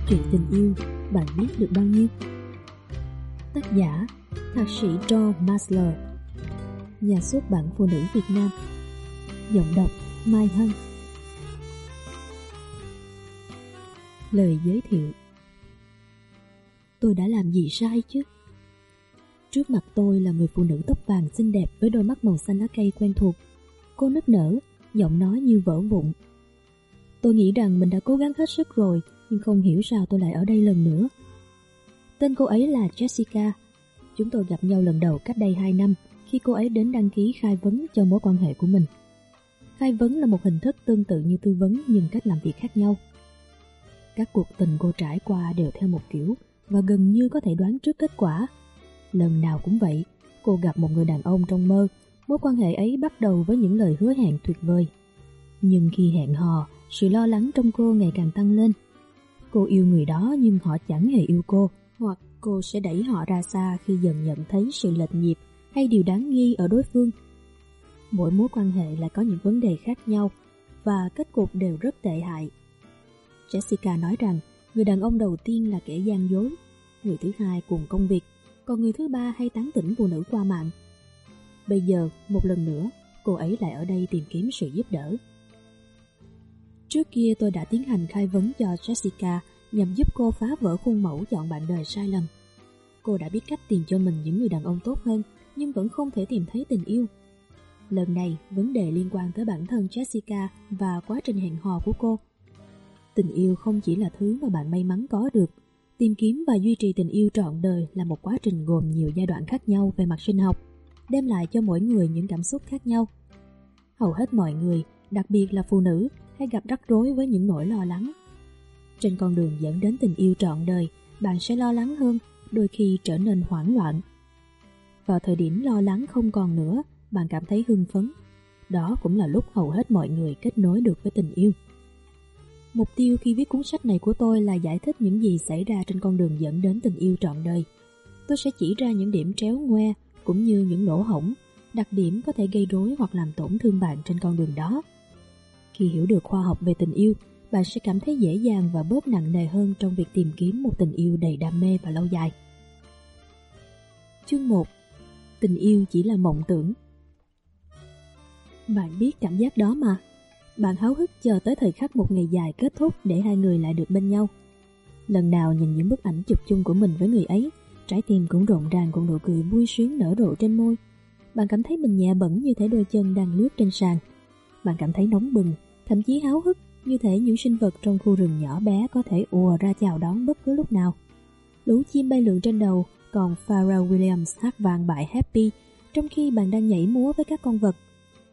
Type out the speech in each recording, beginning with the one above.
Chuyện tình yêu bạn biết được bao nhiêu? Tác giả Thạc sĩ John Maslow, nhà xuất bản Phụ nữ Việt Nam. Giọng đọc Mai Hân. Lời giới thiệu. Tôi đã làm gì sai chứ? Trước mặt tôi là người phụ nữ tóc vàng xinh đẹp với đôi mắt màu xanh lá cây quen thuộc. Cô nức nở, giọng nói như vỡ vụn. Tôi nghĩ rằng mình đã cố gắng hết sức rồi, nhưng không hiểu sao tôi lại ở đây lần nữa. Tên cô ấy là Jessica. Chúng tôi gặp nhau lần đầu cách đây 2 năm khi cô ấy đến đăng ký khai vấn cho mối quan hệ của mình. Khai vấn là một hình thức tương tự như tư vấn nhưng cách làm việc khác nhau. Các cuộc tình cô trải qua đều theo một kiểu và gần như có thể đoán trước kết quả. Lần nào cũng vậy, cô gặp một người đàn ông trong mơ, mối quan hệ ấy bắt đầu với những lời hứa hẹn tuyệt vời. Nhưng khi hẹn hò, sự lo lắng trong cô ngày càng tăng lên. Cô yêu người đó nhưng họ chẳng hề yêu cô, hoặc cô sẽ đẩy họ ra xa khi dần nhận thấy sự lệch nhịp hay điều đáng nghi ở đối phương. Mỗi mối quan hệ lại có những vấn đề khác nhau và kết cục đều rất tệ hại. Jessica nói rằng người đàn ông đầu tiên là kẻ gian dối, người thứ hai cùng công việc, còn người thứ ba hay tán tỉnh phụ nữ qua mạng. Bây giờ, một lần nữa, cô ấy lại ở đây tìm kiếm sự giúp đỡ. Trước kia tôi đã tiến hành khai vấn cho Jessica nhằm giúp cô phá vỡ khuôn mẫu chọn bạn đời sai lầm. Cô đã biết cách tìm cho mình những người đàn ông tốt hơn, nhưng vẫn không thể tìm thấy tình yêu. Lần này, vấn đề liên quan tới bản thân Jessica và quá trình hẹn hò của cô. Tình yêu không chỉ là thứ mà bạn may mắn có được. Tìm kiếm và duy trì tình yêu trọn đời là một quá trình gồm nhiều giai đoạn khác nhau về mặt sinh học, đem lại cho mỗi người những cảm xúc khác nhau. Hầu hết mọi người, đặc biệt là phụ nữ, hay gặp rắc rối với những nỗi lo lắng. Trên con đường dẫn đến tình yêu trọn đời, bạn sẽ lo lắng hơn, đôi khi trở nên hoảng loạn. Vào thời điểm lo lắng không còn nữa, bạn cảm thấy hưng phấn. Đó cũng là lúc hầu hết mọi người kết nối được với tình yêu. Mục tiêu khi viết cuốn sách này của tôi là giải thích những gì xảy ra trên con đường dẫn đến tình yêu trọn đời. Tôi sẽ chỉ ra những điểm tréo ngoe cũng như những lỗ hổng, đặc điểm có thể gây rối hoặc làm tổn thương bạn trên con đường đó. Khi hiểu được khoa học về tình yêu, bạn sẽ cảm thấy dễ dàng và bớt nặng nề hơn trong việc tìm kiếm một tình yêu đầy đam mê và lâu dài. Chương 1. Tình yêu chỉ là mộng tưởng. Bạn biết cảm giác đó mà. Bạn háo hức chờ tới thời khắc một ngày dài kết thúc để hai người lại được bên nhau. Lần nào nhìn những bức ảnh chụp chung của mình với người ấy, trái tim cũng rộn ràng cùng nụ cười vui sướng nở rộ trên môi. Bạn cảm thấy mình nhẹ bẫng như thể đôi chân đang lướt trên sàn. Bạn cảm thấy nóng bừng, thậm chí háo hức như thể những sinh vật trong khu rừng nhỏ bé có thể ùa ra chào đón bất cứ lúc nào. Lũ chim bay lượn trên đầu, còn Pharrell Williams hát vang bài Happy trong khi bạn đang nhảy múa với các con vật.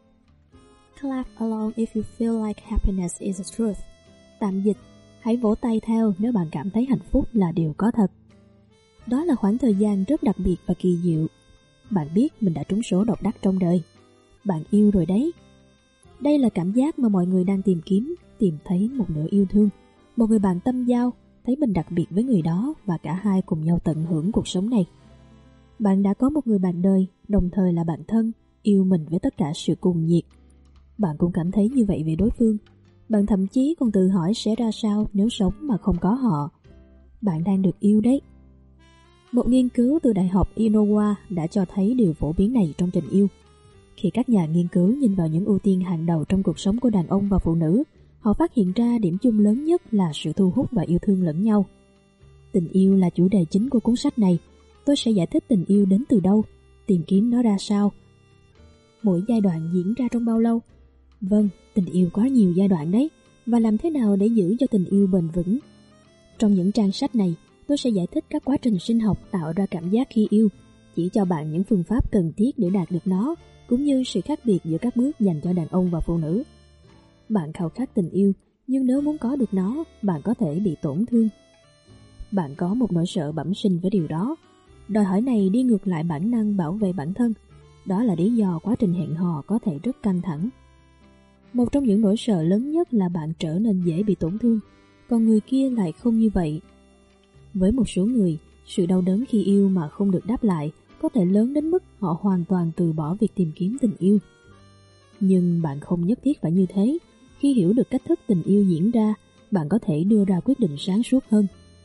Clap along if you feel like happiness is the truth. Tạm dịch, hãy vỗ tay theo nếu bạn cảm thấy hạnh phúc là điều có thật. Đó là khoảng thời gian rất đặc biệt và kỳ diệu. Bạn biết mình đã trúng số độc đắc trong đời. Bạn yêu rồi đấy. Đây là cảm giác mà mọi người đang tìm kiếm, tìm thấy một nửa yêu thương, một người bạn tâm giao, thấy mình đặc biệt với người đó và cả hai cùng nhau tận hưởng cuộc sống này. Bạn đã có một người bạn đời, đồng thời là bạn thân, yêu mình với tất cả sự cuồng nhiệt. Bạn cũng cảm thấy như vậy về đối phương. Bạn thậm chí còn tự hỏi sẽ ra sao nếu sống mà không có họ. Bạn đang được yêu đấy. Một nghiên cứu từ Đại học Iowa đã cho thấy điều phổ biến này trong tình yêu. Khi các nhà nghiên cứu nhìn vào những ưu tiên hàng đầu trong cuộc sống của đàn ông và phụ nữ, họ phát hiện ra điểm chung lớn nhất là sự thu hút và yêu thương lẫn nhau. Tình yêu là chủ đề chính của cuốn sách này. Tôi sẽ giải thích tình yêu đến từ đâu, tìm kiếm nó ra sao. Mỗi giai đoạn diễn ra trong bao lâu? Vâng, tình yêu có nhiều giai đoạn đấy, và làm thế nào để giữ cho tình yêu bền vững? Trong những trang sách này, tôi sẽ giải thích các quá trình sinh học tạo ra cảm giác khi yêu, chỉ cho bạn những phương pháp cần thiết để đạt được nó, cũng như sự khác biệt giữa các bước dành cho đàn ông và phụ nữ. Bạn khao khát tình yêu, nhưng nếu muốn có được nó, bạn có thể bị tổn thương. Bạn có một nỗi sợ bẩm sinh với điều đó. Đòi hỏi này đi ngược lại bản năng bảo vệ bản thân. Đó là lý do quá trình hẹn hò có thể rất căng thẳng. Một trong những nỗi sợ lớn nhất là bạn trở nên dễ bị tổn thương, còn người kia lại không như vậy. Với một số người, sự đau đớn khi yêu mà không được đáp lại có thể lớn đến mức họ hoàn toàn từ bỏ việc tìm kiếm tình yêu. Nhưng bạn không nhất thiết phải như thế. Khi hiểu được cách thức tình yêu diễn ra, bạn có thể đưa ra quyết định sáng suốt hơn,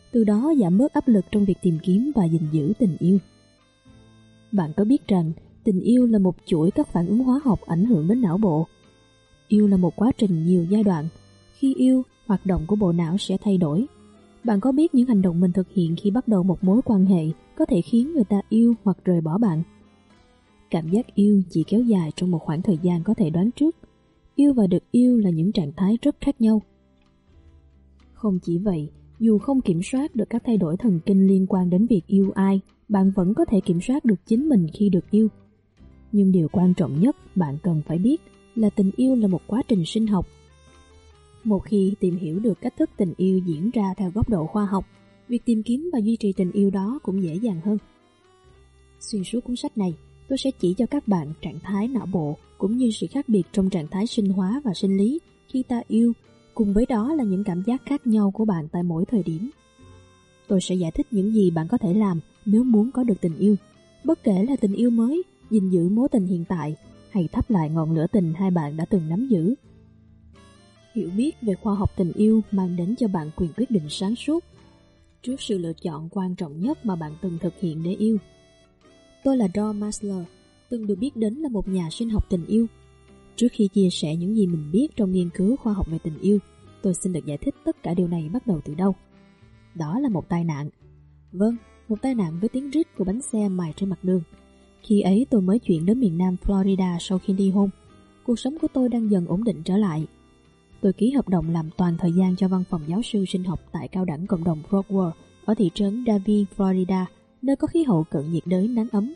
từ đó giảm bớt áp lực trong việc tìm kiếm và gìn giữ tình yêu. Bạn có biết rằng tình yêu là một chuỗi các phản ứng hóa học ảnh hưởng đến não bộ? Yêu là một quá trình nhiều giai đoạn. Khi yêu, hoạt động của bộ não sẽ thay đổi. Bạn có biết những hành động mình thực hiện khi bắt đầu một mối quan hệ có thể khiến người ta yêu hoặc rời bỏ bạn? Cảm giác yêu chỉ kéo dài trong một khoảng thời gian có thể đoán trước. Yêu và được yêu là những trạng thái rất khác nhau. Không chỉ vậy, dù không kiểm soát được các thay đổi thần kinh liên quan đến việc yêu ai, bạn vẫn có thể kiểm soát được chính mình khi được yêu. Nhưng điều quan trọng nhất bạn cần phải biết là tình yêu là một quá trình sinh học. Một khi tìm hiểu được cách thức tình yêu diễn ra theo góc độ khoa học, việc tìm kiếm và duy trì tình yêu đó cũng dễ dàng hơn. Xuyên suốt cuốn sách này, tôi sẽ chỉ cho các bạn trạng thái não bộ cũng như sự khác biệt trong trạng thái sinh hóa và sinh lý khi ta yêu, cùng với đó là những cảm giác khác nhau của bạn tại mỗi thời điểm. Tôi sẽ giải thích những gì bạn có thể làm nếu muốn có được tình yêu, bất kể là tình yêu mới, gìn giữ mối tình hiện tại hay thắp lại ngọn lửa tình hai bạn đã từng nắm giữ. Hiểu biết về khoa học tình yêu mang đến cho bạn quyền quyết định sáng suốt trước sự lựa chọn quan trọng nhất mà bạn từng thực hiện để yêu. Tôi là John Maslow, từng được biết đến là một nhà sinh học tình yêu. Trước khi chia sẻ những gì mình biết trong nghiên cứu khoa học về tình yêu, tôi xin được giải thích tất cả điều này bắt đầu từ đâu. Đó là một tai nạn. Vâng, một tai nạn với tiếng rít của bánh xe mài trên mặt đường. Khi ấy tôi mới chuyển đến miền Nam Florida sau khi ly hôn. Cuộc sống của tôi đang dần ổn định trở lại. Tôi ký hợp đồng làm toàn thời gian cho văn phòng giáo sư sinh học tại cao đẳng cộng đồng Broward ở thị trấn Davie, Florida, nơi có khí hậu cận nhiệt đới nắng ấm.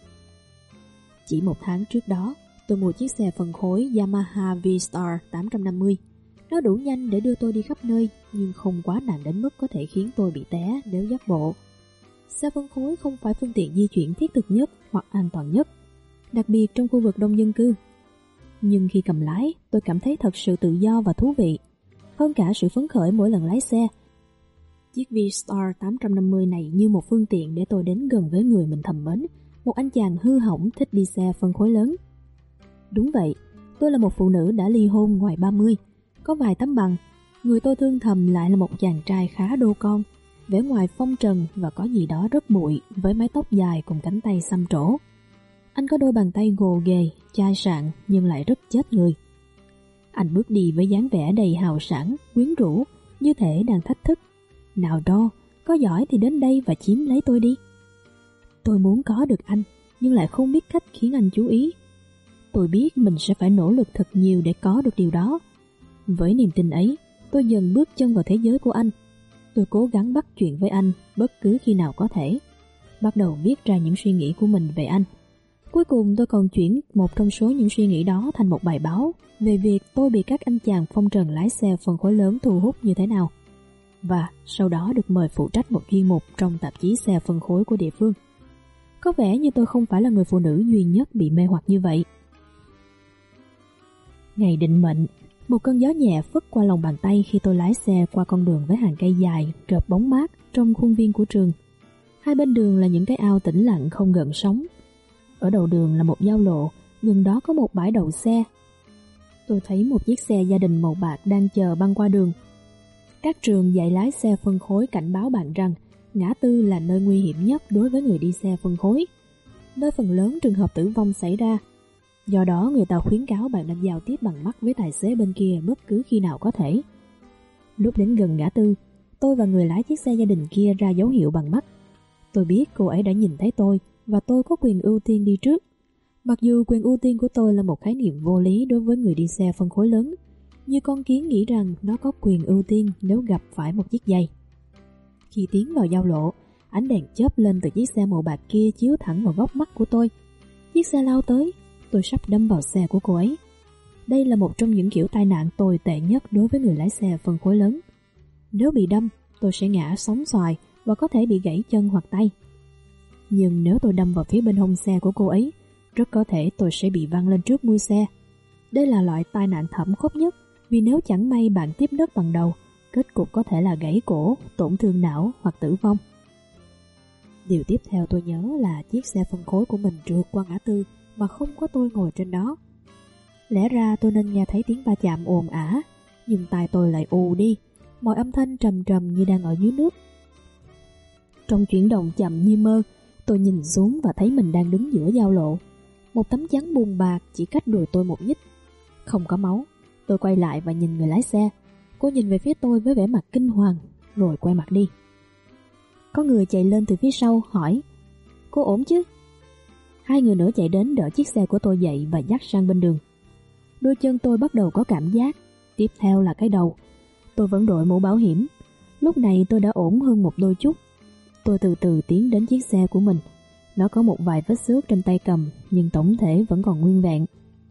Chỉ một tháng trước đó, tôi mua chiếc xe phân khối Yamaha V-Star 850. Nó đủ nhanh để đưa tôi đi khắp nơi, nhưng không quá nặng đến mức có thể khiến tôi bị té nếu dắt bộ. Xe phân khối không phải phương tiện di chuyển thiết thực nhất hoặc an toàn nhất, đặc biệt trong khu vực đông dân cư. Nhưng khi cầm lái, tôi cảm thấy thật sự tự do và thú vị. Hơn cả sự phấn khởi mỗi lần lái xe, chiếc V-Star 850 này như một phương tiện để tôi đến gần với người mình thầm mến, một anh chàng hư hỏng thích đi xe phân khối lớn. Đúng vậy, tôi là một phụ nữ đã ly hôn ngoài 30, có vài tấm bằng. Người tôi thương thầm lại là một chàng trai khá đô con, vẻ ngoài phong trần và có gì đó rất bụi với mái tóc dài cùng cánh tay xăm trổ. Anh có đôi bàn tay gồ ghề, chai sạn nhưng lại rất chết người. Anh bước đi với dáng vẻ đầy hào sảng, quyến rũ, như thể đang thách thức. Nào đo, có giỏi thì đến đây và chiếm lấy tôi đi. Tôi muốn có được anh, nhưng lại không biết cách khiến anh chú ý. Tôi biết mình sẽ phải nỗ lực thật nhiều để có được điều đó. Với niềm tin ấy, tôi dần bước chân vào thế giới của anh. Tôi cố gắng bắt chuyện với anh bất cứ khi nào có thể. Bắt đầu viết ra những suy nghĩ của mình về anh. Cuối cùng tôi còn chuyển một trong số những suy nghĩ đó thành một bài báo về việc tôi bị các anh chàng phong trần lái xe phân khối lớn thu hút như thế nào. Và sau đó được mời phụ trách một chuyên mục trong tạp chí xe phân khối của địa phương. Có vẻ như tôi không phải là người phụ nữ duy nhất bị mê hoặc như vậy. Ngày định mệnh, một cơn gió nhẹ phất qua lòng bàn tay khi tôi lái xe qua con đường với hàng cây dài, rợp bóng mát trong khuôn viên của trường. Hai bên đường là những cái ao tĩnh lặng không gợn sóng. Ở đầu đường là một giao lộ, gần đó có một bãi đậu xe. Tôi thấy một chiếc xe gia đình màu bạc đang chờ băng qua đường. Các trường dạy lái xe phân khối cảnh báo bạn rằng ngã tư là nơi nguy hiểm nhất đối với người đi xe phân khối, nơi phần lớn trường hợp tử vong xảy ra. Do đó người ta khuyến cáo bạn nên giao tiếp bằng mắt với tài xế bên kia bất cứ khi nào có thể. Lúc đến gần ngã tư, tôi và người lái chiếc xe gia đình kia ra dấu hiệu bằng mắt. Tôi biết cô ấy đã nhìn thấy tôi và tôi có quyền ưu tiên đi trước. Mặc dù quyền ưu tiên của tôi là một khái niệm vô lý đối với người đi xe phân khối lớn, như con kiến nghĩ rằng nó có quyền ưu tiên nếu gặp phải một chiếc giày. Khi tiến vào giao lộ, ánh đèn chớp lên từ chiếc xe màu bạc kia chiếu thẳng vào góc mắt của tôi. Chiếc xe lao tới, tôi sắp đâm vào xe của cô ấy. Đây là một trong những kiểu tai nạn tồi tệ nhất đối với người lái xe phân khối lớn. Nếu bị đâm, tôi sẽ ngã sóng xoài và có thể bị gãy chân hoặc tay. Nhưng nếu tôi đâm vào phía bên hông xe của cô ấy, rất có thể tôi sẽ bị văng lên trước mui xe. Đây là loại tai nạn thảm khốc nhất, vì nếu chẳng may bạn tiếp đất bằng đầu, kết cục có thể là gãy cổ, tổn thương não hoặc tử vong. Điều tiếp theo tôi nhớ là chiếc xe phân khối của mình trượt qua ngã tư mà không có tôi ngồi trên đó. Lẽ ra tôi nên nghe thấy tiếng va chạm ồn ả, nhưng tai tôi lại ù đi, mọi âm thanh trầm trầm như đang ở dưới nước. Trong chuyển động chậm như mơ, tôi nhìn xuống và thấy mình đang đứng giữa giao lộ. Một tấm chắn bùn bạc chỉ cách đùi tôi một nhích. Không có máu. Tôi quay lại và nhìn người lái xe. Cô nhìn về phía tôi với vẻ mặt kinh hoàng, rồi quay mặt đi. Có người chạy lên từ phía sau hỏi: Cô ổn chứ? Hai người nữa chạy đến đỡ chiếc xe của tôi dậy và dắt sang bên đường. Đôi chân tôi bắt đầu có cảm giác. Tiếp theo là cái đầu. Tôi vẫn đội mũ bảo hiểm. Lúc này tôi đã ổn hơn một đôi chút. Tôi từ từ tiến đến chiếc xe của mình. Nó có một vài vết xước trên tay cầm, nhưng tổng thể vẫn còn nguyên vẹn.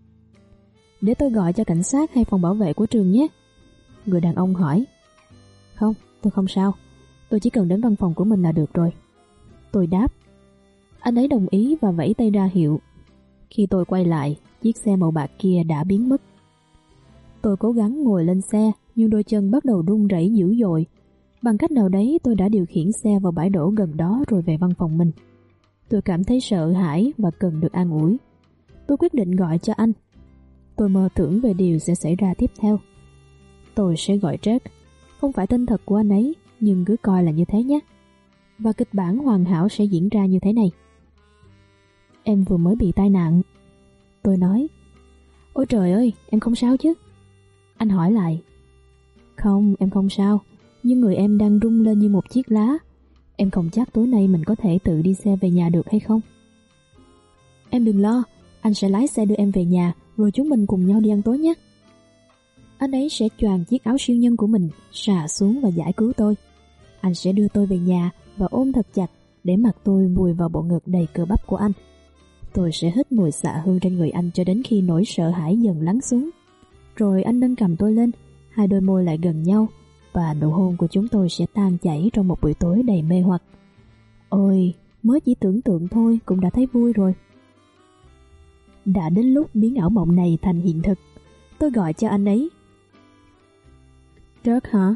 Để tôi gọi cho cảnh sát hay phòng bảo vệ của trường nhé, người đàn ông hỏi. Không, tôi không sao. Tôi chỉ cần đến văn phòng của mình là được rồi, tôi đáp. Anh ấy đồng ý và vẫy tay ra hiệu. Khi tôi quay lại, chiếc xe màu bạc kia đã biến mất. Tôi cố gắng ngồi lên xe, nhưng đôi chân bắt đầu run rẩy dữ dội. Bằng cách nào đấy tôi đã điều khiển xe vào bãi đỗ gần đó rồi về văn phòng mình. Tôi cảm thấy sợ hãi và cần được an ủi. Tôi quyết định gọi cho anh. Tôi mơ tưởng về điều sẽ xảy ra tiếp theo. Tôi sẽ gọi Jack. Không phải tên thật của anh ấy, nhưng cứ coi là như thế nhé. Và kịch bản hoàn hảo sẽ diễn ra như thế này. Em vừa mới bị tai nạn, tôi nói. Ôi trời ơi, em không sao chứ? Anh hỏi lại. Không, em không sao, nhưng người em đang rung lên như một chiếc lá. Em không chắc tối nay mình có thể tự đi xe về nhà được hay không. Em đừng lo, anh sẽ lái xe đưa em về nhà, rồi chúng mình cùng nhau đi ăn tối nhé. Anh ấy sẽ choàng chiếc áo siêu nhân của mình, xà xuống và giải cứu tôi. Anh sẽ đưa tôi về nhà và ôm thật chặt để mặt tôi vùi vào bộ ngực đầy cơ bắp của anh. Tôi sẽ hít mùi xạ hương trên người anh cho đến khi nỗi sợ hãi dần lắng xuống. Rồi anh nâng cầm tôi lên, hai đôi môi lại gần nhau, và nụ hôn của chúng tôi sẽ tan chảy trong một buổi tối đầy mê hoặc. Ôi, mới chỉ tưởng tượng thôi cũng đã thấy vui rồi. Đã đến lúc biến ảo mộng này thành hiện thực. Tôi gọi cho anh ấy. Dirk hả?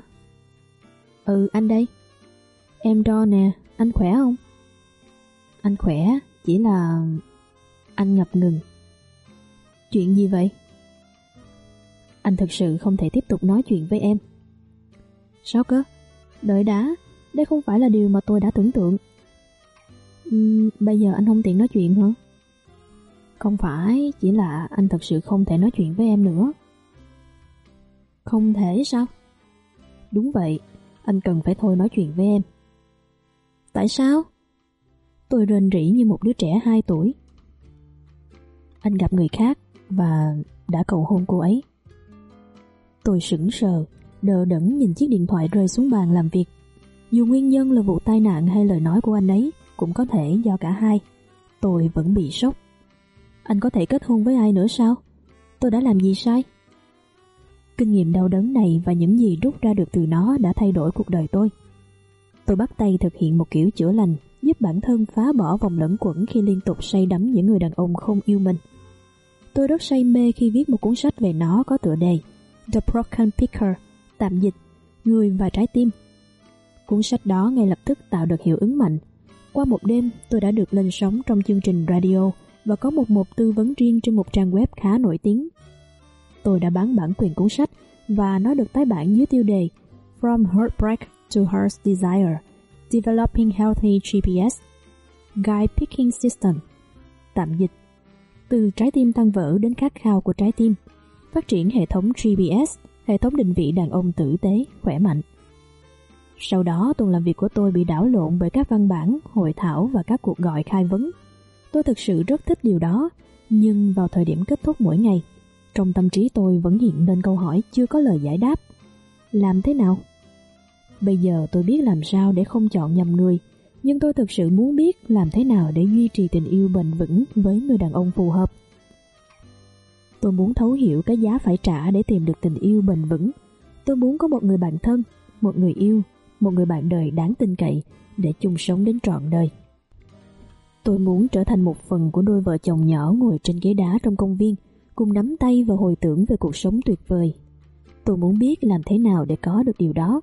Ừ, anh đây. Em Ro nè, anh khỏe không? Anh khỏe, chỉ là... Anh ngập ngừng. Chuyện gì vậy? Anh thực sự không thể tiếp tục nói chuyện với em. Sao cơ? Đợi đã, đây không phải là điều mà tôi đã tưởng tượng. Bây giờ anh không tiện nói chuyện hả? Không phải, chỉ là anh thật sự không thể nói chuyện với em nữa. Không thể sao? Đúng vậy, anh cần phải thôi nói chuyện với em. Tại sao? Tôi rên rỉ như một đứa trẻ 2 tuổi. Anh gặp người khác và đã cầu hôn cô ấy. Tôi sững sờ, đờ đẫn nhìn chiếc điện thoại rơi xuống bàn làm việc. Dù nguyên nhân là vụ tai nạn hay lời nói của anh ấy, cũng có thể do cả hai. Tôi vẫn bị sốc. Anh có thể kết hôn với ai nữa sao? Tôi đã làm gì sai? Kinh nghiệm đau đớn này và những gì rút ra được từ nó đã thay đổi cuộc đời tôi. Tôi bắt tay thực hiện một kiểu chữa lành, giúp bản thân phá bỏ vòng luẩn quẩn khi liên tục say đắm những người đàn ông không yêu mình. Tôi rất say mê khi viết một cuốn sách về nó có tựa đề The Broken Picker, tạm dịch, Người và trái tim. Cuốn sách đó ngay lập tức tạo được hiệu ứng mạnh. Qua một đêm, tôi đã được lên sóng trong chương trình radio và có một mục tư vấn riêng trên một trang web khá nổi tiếng. Tôi đã bán bản quyền cuốn sách và nó được tái bản dưới tiêu đề From Heartbreak to Heart's Desire, Developing Healthy GPS, Guide Picking System, tạm dịch, từ trái tim tan vỡ đến khát khao của trái tim, phát triển hệ thống GPS, hệ thống định vị đàn ông tử tế, khỏe mạnh. Sau đó, tuần làm việc của tôi bị đảo lộn bởi các văn bản, hội thảo và các cuộc gọi khai vấn. Tôi thực sự rất thích điều đó, nhưng vào thời điểm kết thúc mỗi ngày, trong tâm trí tôi vẫn hiện lên câu hỏi chưa có lời giải đáp. Làm thế nào? Bây giờ tôi biết làm sao để không chọn nhầm người, nhưng tôi thực sự muốn biết làm thế nào để duy trì tình yêu bền vững với người đàn ông phù hợp. Tôi muốn thấu hiểu cái giá phải trả để tìm được tình yêu bền vững. Tôi muốn có một người bạn thân, một người yêu, một người bạn đời đáng tin cậy để chung sống đến trọn đời. Tôi muốn trở thành một phần của đôi vợ chồng nhỏ ngồi trên ghế đá trong công viên, cùng nắm tay và hồi tưởng về cuộc sống tuyệt vời. Tôi muốn biết làm thế nào để có được điều đó.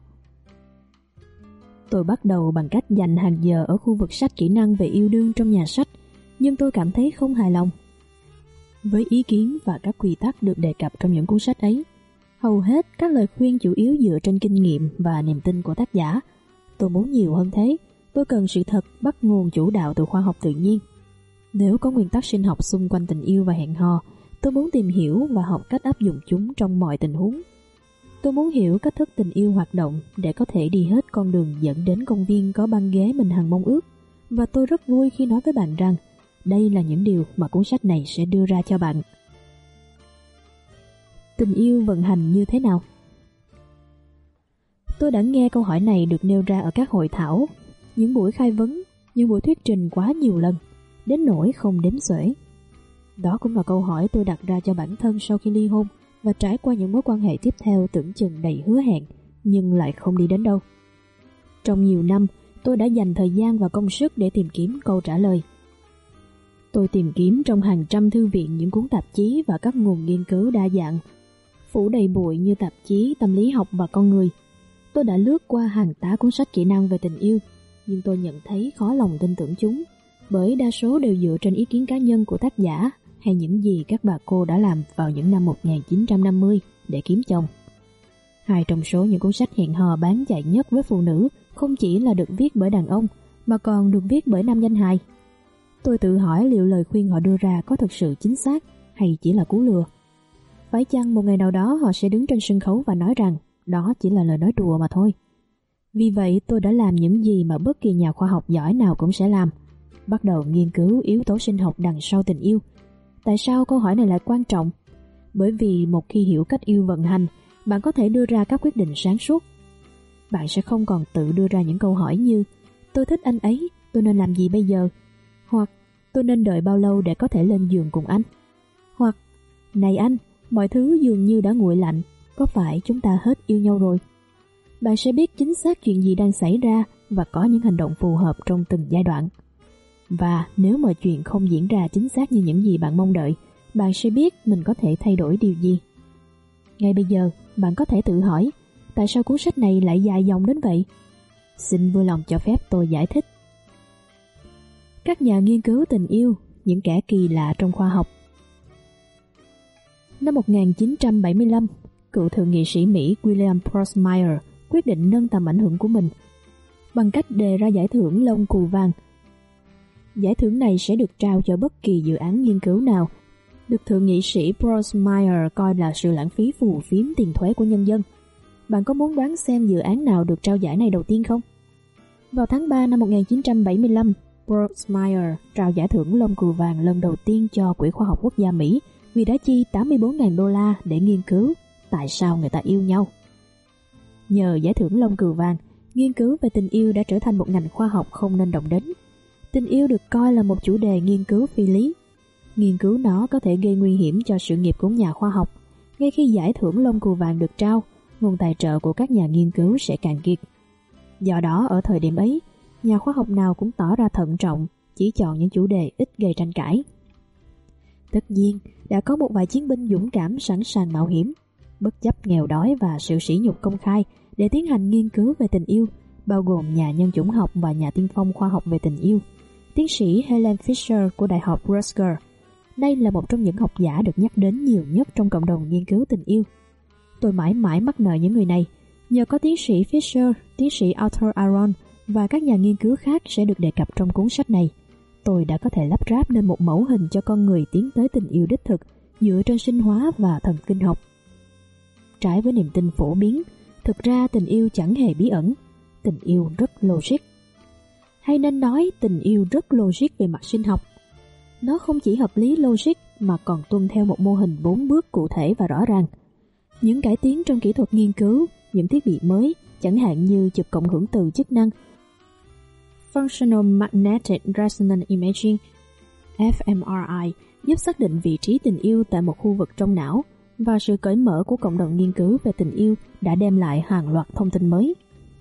Tôi bắt đầu bằng cách dành hàng giờ ở khu vực sách kỹ năng về yêu đương trong nhà sách, nhưng tôi cảm thấy không hài lòng với ý kiến và các quy tắc được đề cập trong những cuốn sách ấy. Hầu hết các lời khuyên chủ yếu dựa trên kinh nghiệm và niềm tin của tác giả. Tôi muốn nhiều hơn thế. Tôi cần sự thật bắt nguồn chủ đạo từ khoa học tự nhiên. Nếu có nguyên tắc sinh học xung quanh tình yêu và hẹn hò, tôi muốn tìm hiểu và học cách áp dụng chúng trong mọi tình huống. Tôi muốn hiểu cách thức tình yêu hoạt động để có thể đi hết con đường dẫn đến công viên có băng ghế mình hằng mong ước. Và tôi rất vui khi nói với bạn rằng đây là những điều mà cuốn sách này sẽ đưa ra cho bạn. Tình yêu vận hành như thế nào? Tôi đã nghe câu hỏi này được nêu ra ở các hội thảo, những buổi khai vấn, những buổi thuyết trình quá nhiều lần, đến nỗi không đếm xuể. Đó cũng là câu hỏi tôi đặt ra cho bản thân sau khi ly hôn và trải qua những mối quan hệ tiếp theo tưởng chừng đầy hứa hẹn, nhưng lại không đi đến đâu. Trong nhiều năm, tôi đã dành thời gian và công sức để tìm kiếm câu trả lời. Tôi tìm kiếm trong hàng trăm thư viện những cuốn tạp chí và các nguồn nghiên cứu đa dạng, phủ đầy bụi như tạp chí tâm lý học và con người. Tôi đã lướt qua hàng tá cuốn sách kỹ năng về tình yêu, nhưng tôi nhận thấy khó lòng tin tưởng chúng, bởi đa số đều dựa trên ý kiến cá nhân của tác giả hay những gì các bà cô đã làm vào những năm 1950 để kiếm chồng. Hai trong số những cuốn sách hẹn hò bán chạy nhất với phụ nữ không chỉ là được viết bởi đàn ông, mà còn được viết bởi nam danh hài. Tôi tự hỏi liệu lời khuyên họ đưa ra có thực sự chính xác hay chỉ là cú lừa. Phải chăng một ngày nào đó họ sẽ đứng trên sân khấu và nói rằng đó chỉ là lời nói đùa mà thôi. Vì vậy tôi đã làm những gì mà bất kỳ nhà khoa học giỏi nào cũng sẽ làm. Bắt đầu nghiên cứu yếu tố sinh học đằng sau tình yêu. Tại sao câu hỏi này lại quan trọng? Bởi vì một khi hiểu cách yêu vận hành, bạn có thể đưa ra các quyết định sáng suốt. Bạn sẽ không còn tự đưa ra những câu hỏi như tôi thích anh ấy, tôi nên làm gì bây giờ? Hoặc tôi nên đợi bao lâu để có thể lên giường cùng anh? Hoặc này anh, mọi thứ dường như đã nguội lạnh, có phải chúng ta hết yêu nhau rồi? Bạn sẽ biết chính xác chuyện gì đang xảy ra và có những hành động phù hợp trong từng giai đoạn. Và nếu mọi chuyện không diễn ra chính xác như những gì bạn mong đợi, bạn sẽ biết mình có thể thay đổi điều gì. Ngay bây giờ, bạn có thể tự hỏi, tại sao cuốn sách này lại dài dòng đến vậy? Xin vui lòng cho phép tôi giải thích. Các nhà nghiên cứu tình yêu, những kẻ kỳ lạ trong khoa học. Năm 1975, cựu thượng nghị sĩ Mỹ William Prossmeyer quyết định nâng tầm ảnh hưởng của mình bằng cách đề ra giải thưởng lông cù vàng. Giải thưởng này sẽ được trao cho bất kỳ dự án nghiên cứu nào được thượng nghị sĩ Prossmeyer coi là sự lãng phí phù phiếm tiền thuế của nhân dân. Bạn có muốn đoán xem dự án nào được trao giải này đầu tiên không? Vào tháng 3 năm 1975, Prossmeyer trao giải thưởng lông cù vàng lần đầu tiên cho Quỹ Khoa học Quốc gia Mỹ vì đã chi $84.000 để nghiên cứu tại sao người ta yêu nhau. Nhờ giải thưởng lông cù vàng, nghiên cứu về tình yêu đã trở thành một ngành khoa học không nên động đến. Tình yêu được coi là một chủ đề nghiên cứu phi lý. Nghiên cứu nó có thể gây nguy hiểm cho sự nghiệp của nhà khoa học. Ngay khi giải thưởng lông cù vàng được trao, nguồn tài trợ của các nhà nghiên cứu sẽ cạn kiệt. Do đó, ở thời điểm ấy, nhà khoa học nào cũng tỏ ra thận trọng, chỉ chọn những chủ đề ít gây tranh cãi. Tất nhiên, đã có một vài chiến binh dũng cảm sẵn sàng mạo hiểm, bất chấp nghèo đói và sự sỉ nhục công khai để tiến hành nghiên cứu về tình yêu, bao gồm nhà nhân chủng học và nhà tiên phong khoa học về tình yêu, tiến sĩ Helen Fisher của Đại học Rutgers. Đây là một trong những học giả được nhắc đến nhiều nhất trong cộng đồng nghiên cứu tình yêu. Tôi mãi mãi mắc nợ những người này. Nhờ có tiến sĩ Fisher, tiến sĩ Arthur Aron và các nhà nghiên cứu khác sẽ được đề cập trong cuốn sách này, tôi đã có thể lắp ráp nên một mẫu hình cho con người tiến tới tình yêu đích thực dựa trên sinh hóa và thần kinh học. Trái với niềm tin phổ biến, thực ra tình yêu chẳng hề bí ẩn. Tình yêu rất logic. Hay nên nói tình yêu rất logic về mặt sinh học. Nó không chỉ hợp lý logic mà còn tuân theo một mô hình 4 bước cụ thể và rõ ràng. Những cải tiến trong kỹ thuật nghiên cứu, những thiết bị mới, chẳng hạn như chụp cộng hưởng từ chức năng Functional Magnetic Resonance Imaging (fMRI) giúp xác định vị trí tình yêu tại một khu vực trong não, và sự cởi mở của cộng đồng nghiên cứu về tình yêu đã đem lại hàng loạt thông tin mới.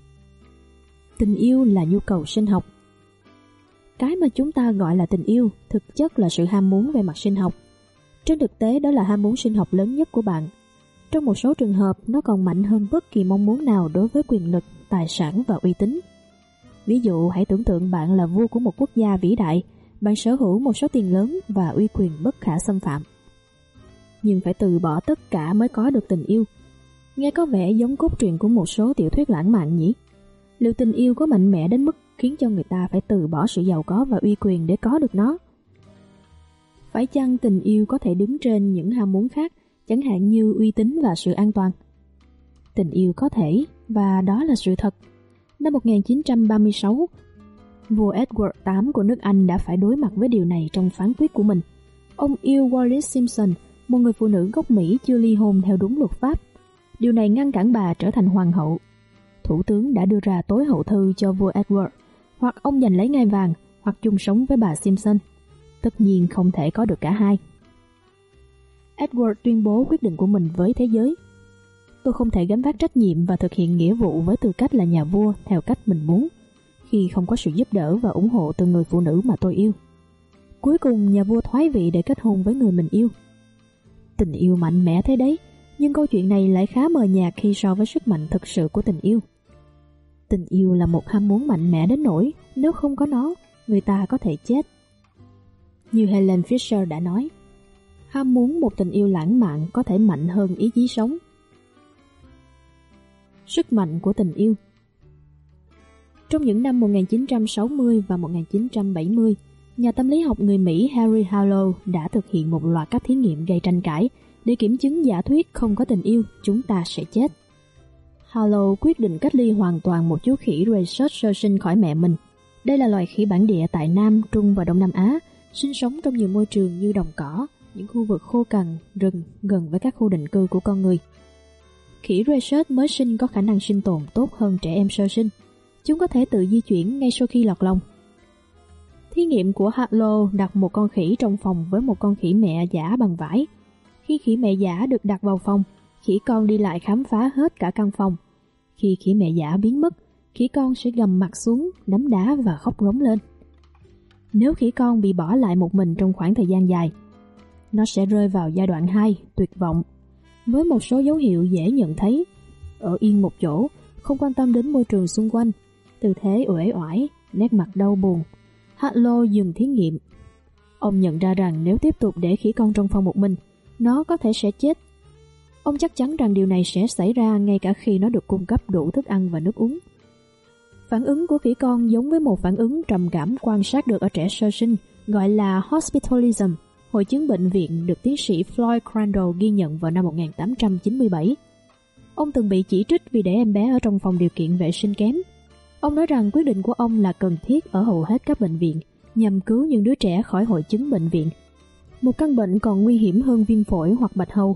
Tình yêu là nhu cầu sinh học. Cái mà chúng ta gọi là tình yêu thực chất là sự ham muốn về mặt sinh học. Trên thực tế, đó là ham muốn sinh học lớn nhất của bạn. Trong một số trường hợp, nó còn mạnh hơn bất kỳ mong muốn nào đối với quyền lực, tài sản và uy tín. Ví dụ, hãy tưởng tượng bạn là vua của một quốc gia vĩ đại, bạn sở hữu một số tiền lớn và uy quyền bất khả xâm phạm. Nhưng phải từ bỏ tất cả mới có được tình yêu. Nghe có vẻ giống cốt truyện của một số tiểu thuyết lãng mạn nhỉ? Liệu tình yêu có mạnh mẽ đến mức khiến cho người ta phải từ bỏ sự giàu có và uy quyền để có được nó. Phải chăng tình yêu có thể đứng trên những ham muốn khác, chẳng hạn như uy tín và sự an toàn? Tình yêu có thể, và đó là sự thật. Năm 1936, vua Edward VIII của nước Anh đã phải đối mặt với điều này trong phán quyết của mình. Ông yêu Wallis Simpson, một người phụ nữ gốc Mỹ chưa ly hôn theo đúng luật pháp. Điều này ngăn cản bà trở thành hoàng hậu. Thủ tướng đã đưa ra tối hậu thư cho vua Edward, hoặc ông giành lấy ngai vàng, hoặc chung sống với bà Simpson. Tất nhiên không thể có được cả hai. Edward tuyên bố quyết định của mình với thế giới. Tôi không thể gánh vác trách nhiệm và thực hiện nghĩa vụ với tư cách là nhà vua theo cách mình muốn, khi không có sự giúp đỡ và ủng hộ từ người phụ nữ mà tôi yêu. Cuối cùng nhà vua thoái vị để kết hôn với người mình yêu. Tình yêu mạnh mẽ thế đấy, nhưng câu chuyện này lại khá mờ nhạt khi so với sức mạnh thực sự của tình yêu. Tình yêu là một ham muốn mạnh mẽ đến nỗi nếu không có nó, người ta có thể chết. Như Helen Fisher đã nói, ham muốn một tình yêu lãng mạn có thể mạnh hơn ý chí sống. Sức mạnh của tình yêu. Trong những năm 1960 và 1970, nhà tâm lý học người Mỹ Harry Harlow đã thực hiện một loạt các thí nghiệm gây tranh cãi để kiểm chứng giả thuyết không có tình yêu, chúng ta sẽ chết. Harlow quyết định cách ly hoàn toàn một chú khỉ Rhesus sơ sinh khỏi mẹ mình. Đây là loài khỉ bản địa tại Nam, Trung và Đông Nam Á, sinh sống trong nhiều môi trường như đồng cỏ, những khu vực khô cằn, rừng gần với các khu định cư của con người. Khỉ Rhesus mới sinh có khả năng sinh tồn tốt hơn trẻ em sơ sinh. Chúng có thể tự di chuyển ngay sau khi lọt lòng. Thí nghiệm của Harlow đặt một con khỉ trong phòng với một con khỉ mẹ giả bằng vải. Khi khỉ mẹ giả được đặt vào phòng, khỉ con đi lại khám phá hết cả căn phòng. Khi khỉ mẹ giả biến mất, khỉ con sẽ gầm mặt xuống, đấm đá và khóc rống lên. Nếu khỉ con bị bỏ lại một mình trong khoảng thời gian dài, nó sẽ rơi vào giai đoạn 2, tuyệt vọng, với một số dấu hiệu dễ nhận thấy: ở yên một chỗ, không quan tâm đến môi trường xung quanh, tư thế uể oải, nét mặt đau buồn. Harlow dừng thí nghiệm. Ông nhận ra rằng nếu tiếp tục để khỉ con trong phòng một mình, nó có thể sẽ chết. Ông chắc chắn rằng điều này sẽ xảy ra ngay cả khi nó được cung cấp đủ thức ăn và nước uống. Phản ứng của khỉ con giống với một phản ứng trầm cảm quan sát được ở trẻ sơ sinh, gọi là hospitalism, hội chứng bệnh viện được tiến sĩ Floyd Crandall ghi nhận vào năm 1897. Ông từng bị chỉ trích vì để em bé ở trong phòng điều kiện vệ sinh kém. Ông nói rằng quyết định của ông là cần thiết ở hầu hết các bệnh viện nhằm cứu những đứa trẻ khỏi hội chứng bệnh viện, một căn bệnh còn nguy hiểm hơn viêm phổi hoặc bạch hầu.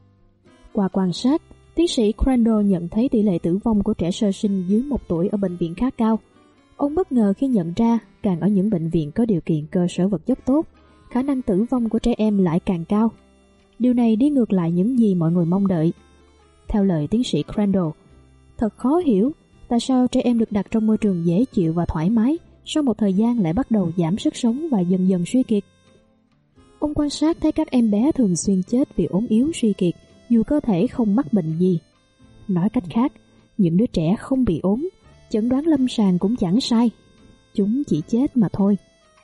Qua quan sát, tiến sĩ Crandall nhận thấy tỷ lệ tử vong của trẻ sơ sinh dưới 1 tuổi ở bệnh viện khá cao. Ông bất ngờ khi nhận ra càng ở những bệnh viện có điều kiện cơ sở vật chất tốt, khả năng tử vong của trẻ em lại càng cao. Điều này đi ngược lại những gì mọi người mong đợi. Theo lời tiến sĩ Crandall, thật khó hiểu tại sao trẻ em được đặt trong môi trường dễ chịu và thoải mái, sau một thời gian lại bắt đầu giảm sức sống và dần dần suy kiệt. Ông quan sát thấy các em bé thường xuyên chết vì ốm yếu suy kiệt, dù cơ thể không mắc bệnh gì. Nói cách khác, những đứa trẻ không bị ốm, chẩn đoán lâm sàng cũng chẳng sai. Chúng chỉ chết mà thôi.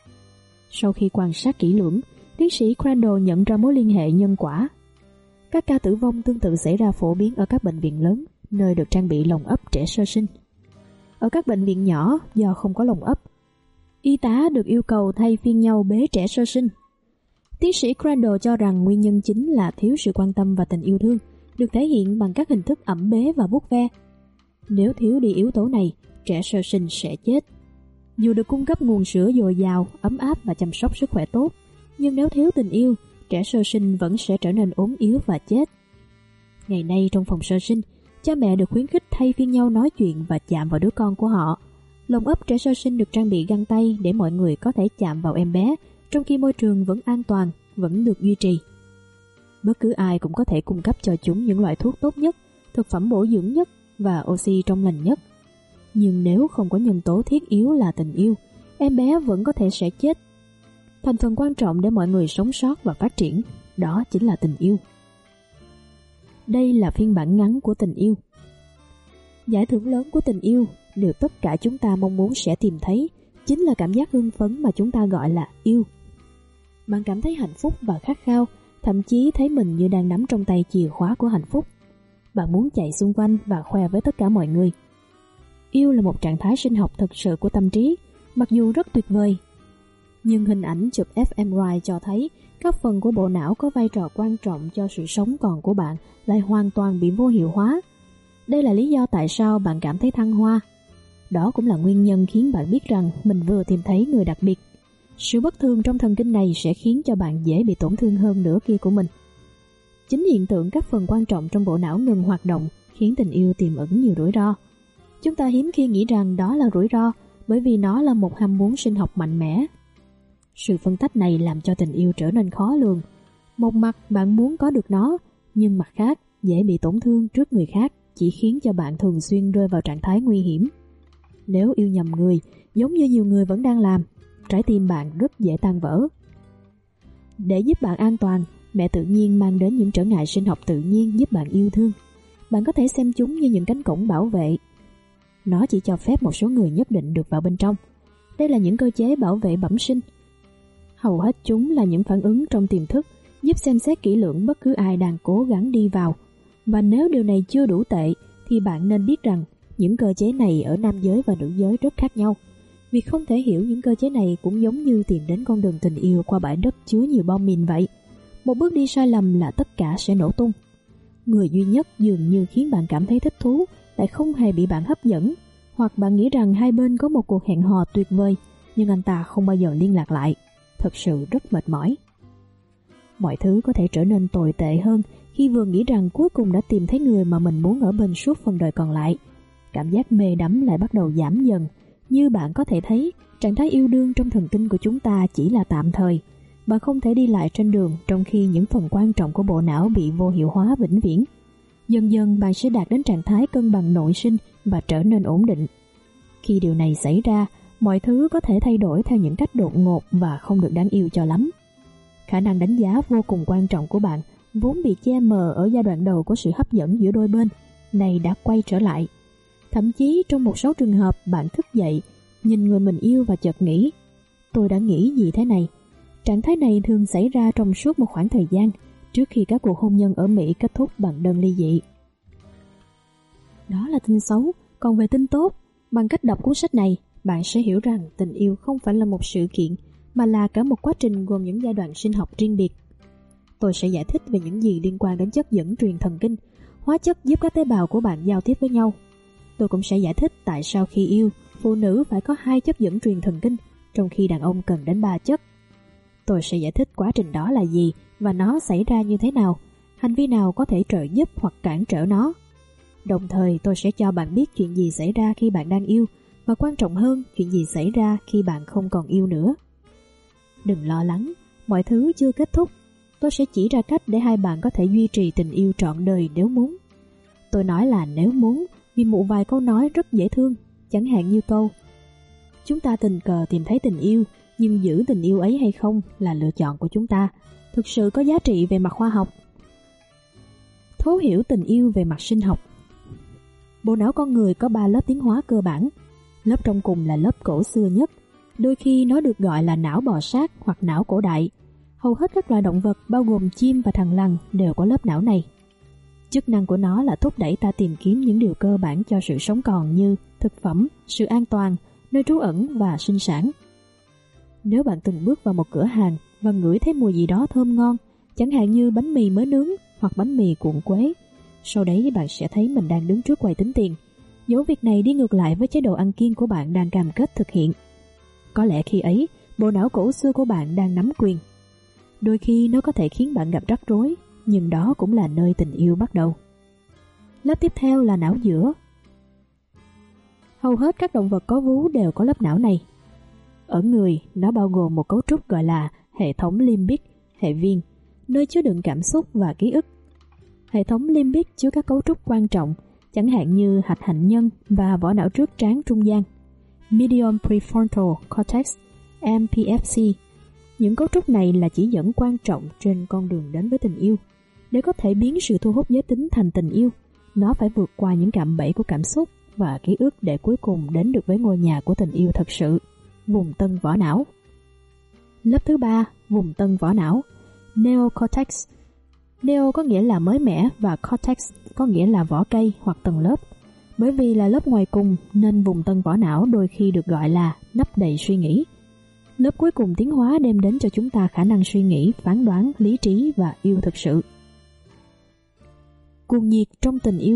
Sau khi quan sát kỹ lưỡng, tiến sĩ Crandall nhận ra mối liên hệ nhân quả. Các ca tử vong tương tự xảy ra phổ biến ở các bệnh viện lớn, nơi được trang bị lồng ấp trẻ sơ sinh. Ở các bệnh viện nhỏ, do không có lồng ấp, y tá được yêu cầu thay phiên nhau bế trẻ sơ sinh. Tiến sĩ Crandall cho rằng nguyên nhân chính là thiếu sự quan tâm và tình yêu thương, được thể hiện bằng các hình thức ẵm bế và vuốt ve. Nếu thiếu đi yếu tố này, trẻ sơ sinh sẽ chết. Dù được cung cấp nguồn sữa dồi dào, ấm áp và chăm sóc sức khỏe tốt, nhưng nếu thiếu tình yêu, trẻ sơ sinh vẫn sẽ trở nên ốm yếu và chết. Ngày nay trong phòng sơ sinh, cha mẹ được khuyến khích thay phiên nhau nói chuyện và chạm vào đứa con của họ. Lồng ấp trẻ sơ sinh được trang bị găng tay để mọi người có thể chạm vào em bé, trong khi môi trường vẫn an toàn, vẫn được duy trì. Bất cứ ai cũng có thể cung cấp cho chúng những loại thuốc tốt nhất, thực phẩm bổ dưỡng nhất và oxy trong lành nhất. Nhưng nếu không có nhân tố thiết yếu là tình yêu, em bé vẫn có thể sẽ chết. Thành phần quan trọng để mọi người sống sót và phát triển, đó chính là tình yêu. Đây là phiên bản ngắn của tình yêu. Giải thưởng lớn của tình yêu, điều tất cả chúng ta mong muốn sẽ tìm thấy, chính là cảm giác hưng phấn mà chúng ta gọi là yêu. Bạn cảm thấy hạnh phúc và khát khao, thậm chí thấy mình như đang nắm trong tay chìa khóa của hạnh phúc. Bạn muốn chạy xung quanh và khoe với tất cả mọi người. Yêu là một trạng thái sinh học thực sự của tâm trí, mặc dù rất tuyệt vời. Nhưng hình ảnh chụp fMRI cho thấy các phần của bộ não có vai trò quan trọng cho sự sống còn của bạn lại hoàn toàn bị vô hiệu hóa. Đây là lý do tại sao bạn cảm thấy thăng hoa. Đó cũng là nguyên nhân khiến bạn biết rằng mình vừa tìm thấy người đặc biệt. Sự bất thường trong thần kinh này sẽ khiến cho bạn dễ bị tổn thương hơn nửa kia của mình. Chính hiện tượng các phần quan trọng trong bộ não ngừng hoạt động khiến tình yêu tiềm ẩn nhiều rủi ro. Chúng ta hiếm khi nghĩ rằng đó là rủi ro, bởi vì nó là một ham muốn sinh học mạnh mẽ. Sự phân tách này làm cho tình yêu trở nên khó lường. Một mặt bạn muốn có được nó, nhưng mặt khác dễ bị tổn thương trước người khác chỉ khiến cho bạn thường xuyên rơi vào trạng thái nguy hiểm. Nếu yêu nhầm người, giống như nhiều người vẫn đang làm, trái tim bạn rất dễ tan vỡ. Để giúp bạn an toàn, mẹ tự nhiên mang đến những trở ngại sinh học tự nhiên giúp bạn yêu thương. Bạn có thể xem chúng như những cánh cổng bảo vệ. Nó chỉ cho phép một số người nhất định được vào bên trong. Đây là những cơ chế bảo vệ bẩm sinh. Hầu hết chúng là những phản ứng trong tiềm thức, giúp xem xét kỹ lưỡng bất cứ ai đang cố gắng đi vào. Và nếu điều này chưa đủ tệ, thì bạn nên biết rằng những cơ chế này ở nam giới và nữ giới rất khác nhau. Việc không thể hiểu những cơ chế này cũng giống như tìm đến con đường tình yêu qua bãi đất chứa nhiều bom mìn vậy. Một bước đi sai lầm là tất cả sẽ nổ tung. Người duy nhất dường như khiến bạn cảm thấy thích thú lại không hề bị bạn hấp dẫn, hoặc bạn nghĩ rằng hai bên có một cuộc hẹn hò tuyệt vời, nhưng anh ta không bao giờ liên lạc lại. Thật sự rất mệt mỏi. Mọi thứ có thể trở nên tồi tệ hơn khi vừa nghĩ rằng cuối cùng đã tìm thấy người mà mình muốn ở bên suốt phần đời còn lại. Cảm giác mê đắm lại bắt đầu giảm dần. Như bạn có thể thấy, trạng thái yêu đương trong thần kinh của chúng ta chỉ là tạm thời. Bạn không thể đi lại trên đường trong khi những phần quan trọng của bộ não bị vô hiệu hóa vĩnh viễn. Dần dần bạn sẽ đạt đến trạng thái cân bằng nội sinh và trở nên ổn định. Khi điều này xảy ra, mọi thứ có thể thay đổi theo những cách đột ngột và không được đáng yêu cho lắm. Khả năng đánh giá vô cùng quan trọng của bạn, vốn bị che mờ ở giai đoạn đầu của sự hấp dẫn giữa đôi bên, này đã quay trở lại. Thậm chí trong một số trường hợp bạn thức dậy, nhìn người mình yêu và chợt nghĩ, tôi đã nghĩ gì thế này? Trạng thái này thường xảy ra trong suốt một khoảng thời gian, trước khi các cuộc hôn nhân ở Mỹ kết thúc bằng đơn ly dị. Đó là tin xấu, còn về tin tốt, bằng cách đọc cuốn sách này, bạn sẽ hiểu rằng tình yêu không phải là một sự kiện, mà là cả một quá trình gồm những giai đoạn sinh học riêng biệt. Tôi sẽ giải thích về những gì liên quan đến chất dẫn truyền thần kinh, hóa chất giúp các tế bào của bạn giao tiếp với nhau. Tôi cũng sẽ giải thích tại sao khi yêu, phụ nữ phải có 2 chất dẫn truyền thần kinh, trong khi đàn ông cần đến 3 chất. Tôi sẽ giải thích quá trình đó là gì và nó xảy ra như thế nào, hành vi nào có thể trợ giúp hoặc cản trở nó. Đồng thời tôi sẽ cho bạn biết chuyện gì xảy ra khi bạn đang yêu, và quan trọng hơn, chuyện gì xảy ra khi bạn không còn yêu nữa. Đừng lo lắng, mọi thứ chưa kết thúc. Tôi sẽ chỉ ra cách để hai bạn có thể duy trì tình yêu trọn đời nếu muốn. Tôi nói là nếu muốn, vì một vài câu nói rất dễ thương, chẳng hạn như câu: chúng ta tình cờ tìm thấy tình yêu, nhưng giữ tình yêu ấy hay không là lựa chọn của chúng ta, thực sự có giá trị về mặt khoa học. Thấu hiểu tình yêu về mặt sinh học. Bộ não con người có 3 lớp tiến hóa cơ bản. Lớp trong cùng là lớp cổ xưa nhất, đôi khi nó được gọi là não bò sát hoặc não cổ đại. Hầu hết các loài động vật bao gồm chim và thằn lằn đều có lớp não này. Chức năng của nó là thúc đẩy ta tìm kiếm những điều cơ bản cho sự sống còn như thực phẩm, sự an toàn, nơi trú ẩn và sinh sản. Nếu bạn từng bước vào một cửa hàng và ngửi thấy mùi gì đó thơm ngon, chẳng hạn như bánh mì mới nướng hoặc bánh mì cuộn quế, sau đấy bạn sẽ thấy mình đang đứng trước quầy tính tiền. Dẫu việc này đi ngược lại với chế độ ăn kiêng của bạn đang cam kết thực hiện. Có lẽ khi ấy, bộ não cổ xưa của bạn đang nắm quyền. Đôi khi nó có thể khiến bạn gặp rắc rối, nhưng đó cũng là nơi tình yêu bắt đầu. Lớp tiếp theo là não giữa. Hầu hết các động vật có vú đều có lớp não này. Ở người, nó bao gồm một cấu trúc gọi là hệ thống limbic, hệ viền, nơi chứa đựng cảm xúc và ký ức. Hệ thống limbic chứa các cấu trúc quan trọng, chẳng hạn như hạch hạnh nhân và vỏ não trước trán trung gian, medium prefrontal cortex, MPFC. Những cấu trúc này là chỉ dẫn quan trọng trên con đường đến với tình yêu. Để có thể biến sự thu hút giới tính thành tình yêu, nó phải vượt qua những cạm bẫy của cảm xúc và ký ức để cuối cùng đến được với ngôi nhà của tình yêu thật sự, vùng tân vỏ não. Lớp thứ 3, vùng tân vỏ não, neocortex. Neo có nghĩa là mới mẻ và cortex có nghĩa là vỏ cây hoặc tầng lớp. Bởi vì là lớp ngoài cùng nên vùng tân vỏ não đôi khi được gọi là nắp đầy suy nghĩ. Lớp cuối cùng tiến hóa đem đến cho chúng ta khả năng suy nghĩ, phán đoán, lý trí và yêu thực sự. Cuồng nhiệt trong tình yêu.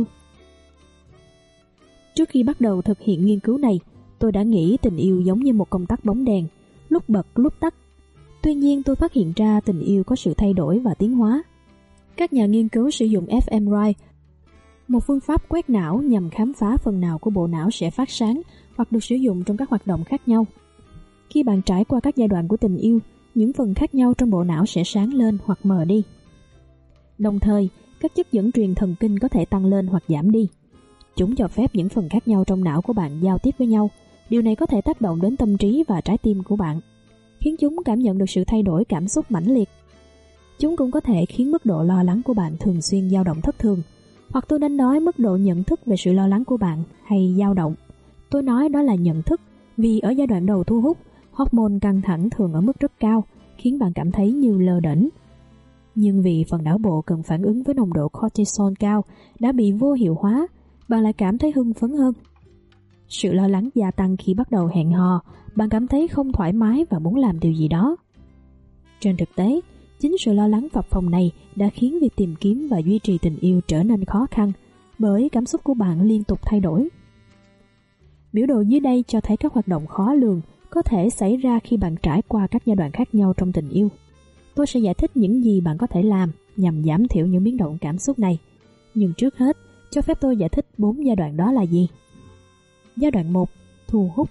Trước khi bắt đầu thực hiện nghiên cứu này, tôi đã nghĩ tình yêu giống như một công tắc bóng đèn, lúc bật lúc tắt. Tuy nhiên tôi phát hiện ra tình yêu có sự thay đổi và tiến hóa. Các nhà nghiên cứu sử dụng fMRI, một phương pháp quét não nhằm khám phá phần nào của bộ não sẽ phát sáng hoặc được sử dụng trong các hoạt động khác nhau. Khi bạn trải qua các giai đoạn của tình yêu, những phần khác nhau trong bộ não sẽ sáng lên hoặc mờ đi. Đồng thời, các chất dẫn truyền thần kinh có thể tăng lên hoặc giảm đi. Chúng cho phép những phần khác nhau trong não của bạn giao tiếp với nhau. Điều này có thể tác động đến tâm trí và trái tim của bạn, khiến chúng cảm nhận được sự thay đổi cảm xúc mãnh liệt. Chúng cũng có thể khiến mức độ lo lắng của bạn thường xuyên dao động thất thường, hoặc tôi nên nói mức độ nhận thức về sự lo lắng của bạn hay dao động. Tôi nói đó là nhận thức, vì ở giai đoạn đầu thu hút, hormone căng thẳng thường ở mức rất cao, khiến bạn cảm thấy như lơ đễnh. Nhưng vì phần não bộ cần phản ứng với nồng độ cortisol cao đã bị vô hiệu hóa, bạn lại cảm thấy hưng phấn hơn. Sự lo lắng gia tăng khi bắt đầu hẹn hò, bạn cảm thấy không thoải mái và muốn làm điều gì đó. Trên thực tế, chính sự lo lắng phập phồng này đã khiến việc tìm kiếm và duy trì tình yêu trở nên khó khăn, bởi cảm xúc của bạn liên tục thay đổi. Biểu đồ dưới đây cho thấy các hoạt động khó lường có thể xảy ra khi bạn trải qua các giai đoạn khác nhau trong tình yêu. Tôi sẽ giải thích những gì bạn có thể làm nhằm giảm thiểu những biến động cảm xúc này. Nhưng trước hết, cho phép tôi giải thích 4 giai đoạn đó là gì. Giai đoạn 1. Thu hút.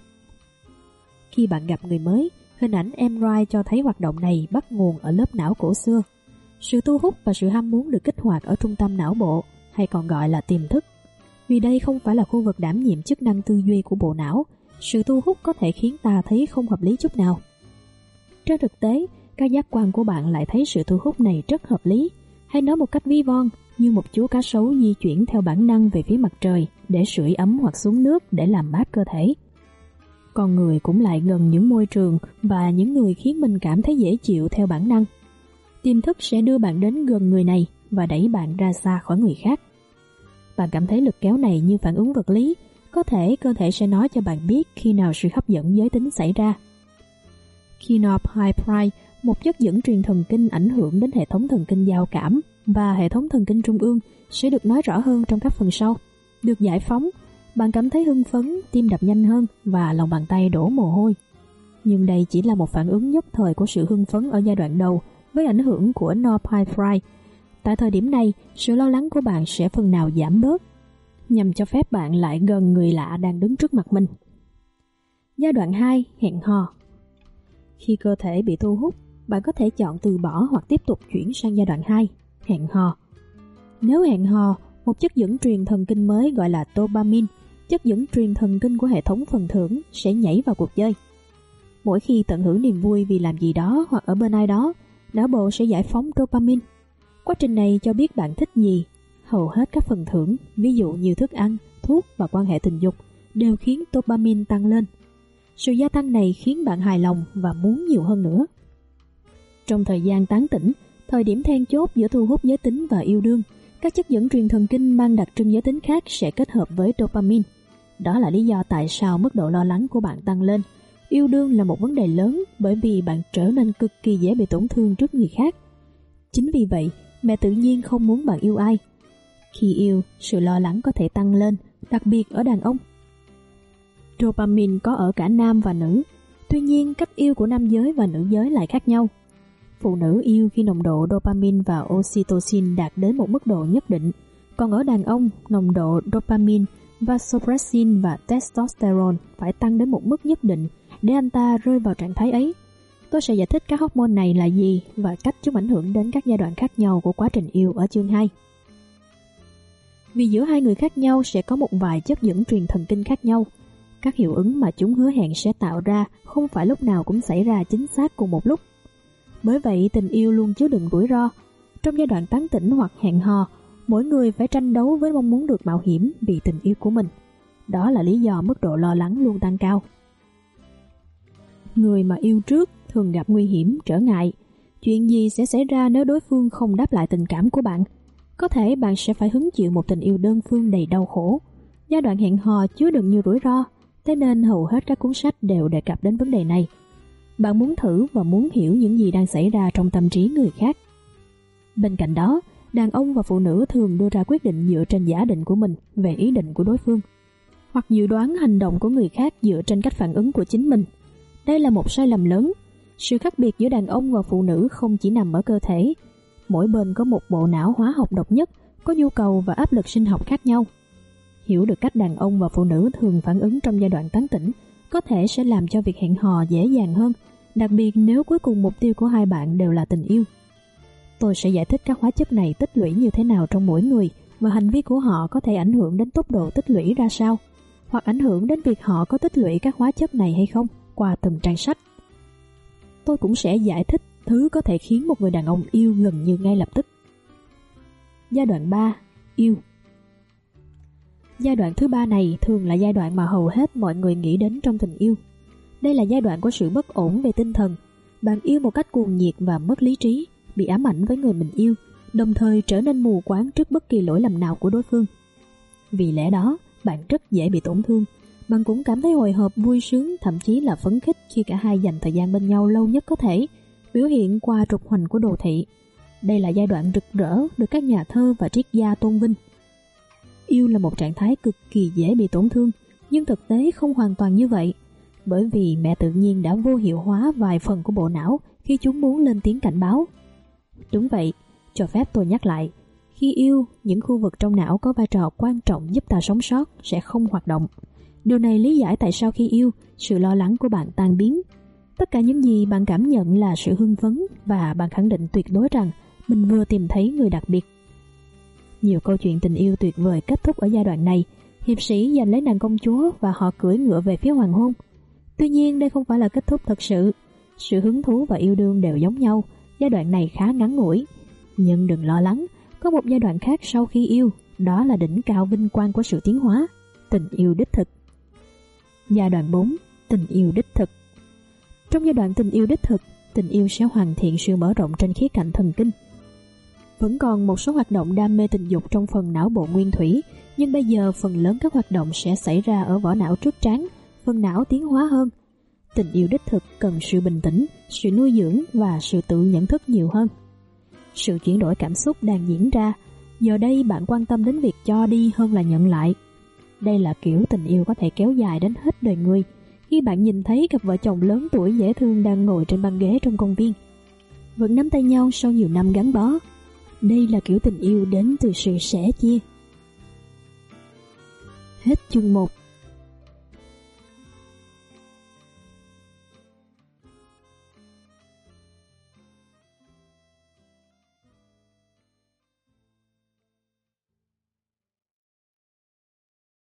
Khi bạn gặp người mới, hình ảnh MRI cho thấy hoạt động này bắt nguồn ở lớp não cổ xưa. Sự thu hút và sự ham muốn được kích hoạt ở trung tâm não bộ, hay còn gọi là tiềm thức. Vì đây không phải là khu vực đảm nhiệm chức năng tư duy của bộ não, sự thu hút có thể khiến ta thấy không hợp lý chút nào. Trên thực tế, các giác quan của bạn lại thấy sự thu hút này rất hợp lý, hay nói một cách ví von, như một chú cá sấu di chuyển theo bản năng về phía mặt trời để sưởi ấm hoặc xuống nước để làm mát cơ thể. Con người cũng lại gần những môi trường và những người khiến mình cảm thấy dễ chịu theo bản năng. Tiềm thức sẽ đưa bạn đến gần người này và đẩy bạn ra xa khỏi người khác. Bạn cảm thấy lực kéo này như phản ứng vật lý, có thể cơ thể sẽ nói cho bạn biết khi nào sự hấp dẫn giới tính xảy ra. Norepinephrine, một chất dẫn truyền thần kinh ảnh hưởng đến hệ thống thần kinh giao cảm và hệ thống thần kinh trung ương, sẽ được nói rõ hơn trong các phần sau. Được giải phóng, bạn cảm thấy hưng phấn, tim đập nhanh hơn và lòng bàn tay đổ mồ hôi. Nhưng đây chỉ là một phản ứng nhất thời của sự hưng phấn ở giai đoạn đầu với ảnh hưởng của norepinephrine. Tại thời điểm này, sự lo lắng của bạn sẽ phần nào giảm bớt, nhằm cho phép bạn lại gần người lạ đang đứng trước mặt mình. Giai đoạn 2. Hẹn hò. Khi cơ thể bị thu hút, bạn có thể chọn từ bỏ hoặc tiếp tục chuyển sang giai đoạn 2, hẹn hò. Nếu hẹn hò, một chất dẫn truyền thần kinh mới gọi là dopamine, chất dẫn truyền thần kinh của hệ thống phần thưởng, sẽ nhảy vào cuộc chơi. Mỗi khi tận hưởng niềm vui vì làm gì đó hoặc ở bên ai đó, não bộ sẽ giải phóng dopamine. Quá trình này cho biết bạn thích gì. Hầu hết các phần thưởng, ví dụ như thức ăn, thuốc và quan hệ tình dục, đều khiến dopamine tăng lên. Sự gia tăng này khiến bạn hài lòng và muốn nhiều hơn nữa. Trong thời gian tán tỉnh, thời điểm then chốt giữa thu hút giới tính và yêu đương, các chất dẫn truyền thần kinh mang đặc trưng giới tính khác sẽ kết hợp với dopamine. Đó là lý do tại sao mức độ lo lắng của bạn tăng lên. Yêu đương là một vấn đề lớn bởi vì bạn trở nên cực kỳ dễ bị tổn thương trước người khác. Chính vì vậy, mẹ tự nhiên không muốn bạn yêu ai. Khi yêu, sự lo lắng có thể tăng lên, đặc biệt ở đàn ông. Dopamine có ở cả nam và nữ, tuy nhiên cách yêu của nam giới và nữ giới lại khác nhau. Phụ nữ yêu khi nồng độ dopamine và oxytocin đạt đến một mức độ nhất định, còn ở đàn ông, nồng độ dopamine, vasopressin và testosterone phải tăng đến một mức nhất định để anh ta rơi vào trạng thái ấy. Tôi sẽ giải thích các hormone này là gì và cách chúng ảnh hưởng đến các giai đoạn khác nhau của quá trình yêu ở chương 2. Vì giữa hai người khác nhau sẽ có một vài chất dẫn truyền thần kinh khác nhau, các hiệu ứng mà chúng hứa hẹn sẽ tạo ra không phải lúc nào cũng xảy ra chính xác cùng một lúc. Bởi vậy, tình yêu luôn chứa đựng rủi ro. Trong giai đoạn tán tỉnh hoặc hẹn hò, mỗi người phải tranh đấu với mong muốn được mạo hiểm vì tình yêu của mình. Đó là lý do mức độ lo lắng luôn tăng cao. Người mà yêu trước thường gặp nguy hiểm, trở ngại. Chuyện gì sẽ xảy ra nếu đối phương không đáp lại tình cảm của bạn? Có thể bạn sẽ phải hứng chịu một tình yêu đơn phương đầy đau khổ. Giai đoạn hẹn hò chứa đựng nhiều rủi ro, thế nên hầu hết các cuốn sách đều đề cập đến vấn đề này. Bạn muốn thử và muốn hiểu những gì đang xảy ra trong tâm trí người khác. Bên cạnh đó, đàn ông và phụ nữ thường đưa ra quyết định dựa trên giả định của mình về ý định của đối phương, hoặc dự đoán hành động của người khác dựa trên cách phản ứng của chính mình. Đây là một sai lầm lớn. Sự khác biệt giữa đàn ông và phụ nữ không chỉ nằm ở cơ thể. Mỗi bên có một bộ não hóa học độc nhất, có nhu cầu và áp lực sinh học khác nhau. Hiểu được cách đàn ông và phụ nữ thường phản ứng trong giai đoạn tán tỉnh có thể sẽ làm cho việc hẹn hò dễ dàng hơn, đặc biệt nếu cuối cùng mục tiêu của hai bạn đều là tình yêu. Tôi sẽ giải thích các hóa chất này tích lũy như thế nào trong mỗi người và hành vi của họ có thể ảnh hưởng đến tốc độ tích lũy ra sao, hoặc ảnh hưởng đến việc họ có tích lũy các hóa chất này hay không qua từng trang sách. Tôi cũng sẽ giải thích thứ có thể khiến một người đàn ông yêu gần như ngay lập tức. Giai đoạn 3. Yêu. Giai đoạn thứ 3 này thường là giai đoạn mà hầu hết mọi người nghĩ đến trong tình yêu. Đây là giai đoạn của sự bất ổn về tinh thần. Bạn yêu một cách cuồng nhiệt và mất lý trí, bị ám ảnh với người mình yêu, đồng thời trở nên mù quáng trước bất kỳ lỗi lầm nào của đối phương. Vì lẽ đó, bạn rất dễ bị tổn thương. Bạn cũng cảm thấy hồi hộp, vui sướng, thậm chí là phấn khích khi cả hai dành thời gian bên nhau lâu nhất có thể, biểu hiện qua trục hoành của đồ thị. Đây là giai đoạn rực rỡ được các nhà thơ và triết gia tôn vinh. Yêu là một trạng thái cực kỳ dễ bị tổn thương, nhưng thực tế không hoàn toàn như vậy, bởi vì mẹ tự nhiên đã vô hiệu hóa vài phần của bộ não khi chúng muốn lên tiếng cảnh báo. Đúng vậy, cho phép tôi nhắc lại, khi yêu, những khu vực trong não có vai trò quan trọng giúp ta sống sót sẽ không hoạt động. Điều này lý giải tại sao khi yêu, sự lo lắng của bạn tan biến. Tất cả những gì bạn cảm nhận là sự hưng phấn và bạn khẳng định tuyệt đối rằng mình vừa tìm thấy người đặc biệt. Nhiều câu chuyện tình yêu tuyệt vời kết thúc ở giai đoạn này. Hiệp sĩ giành lấy nàng công chúa và họ cưỡi ngựa về phía hoàng hôn. Tuy nhiên đây không phải là kết thúc thật sự. Sự hứng thú và yêu đương đều giống nhau. Giai đoạn này khá ngắn ngủi. Nhưng đừng lo lắng, có một giai đoạn khác sau khi yêu, đó là đỉnh cao vinh quang của sự tiến hóa, tình yêu đích thực. Giai đoạn 4. Tình yêu đích thực. Trong giai đoạn tình yêu đích thực, tình yêu sẽ hoàn thiện sự mở rộng trên khía cạnh thần kinh. Vẫn còn một số hoạt động đam mê tình dục trong phần não bộ nguyên thủy, nhưng bây giờ phần lớn các hoạt động sẽ xảy ra ở vỏ não trước trán, phần não tiến hóa hơn. Tình yêu đích thực cần sự bình tĩnh, sự nuôi dưỡng và sự tự nhận thức nhiều hơn. Sự chuyển đổi cảm xúc đang diễn ra, giờ đây bạn quan tâm đến việc cho đi hơn là nhận lại. Đây là kiểu tình yêu có thể kéo dài đến hết đời người. Khi bạn nhìn thấy cặp vợ chồng lớn tuổi dễ thương đang ngồi trên băng ghế trong công viên, vẫn nắm tay nhau sau nhiều năm gắn bó. Đây là kiểu tình yêu đến từ sự sẻ chia. Hết chương 1.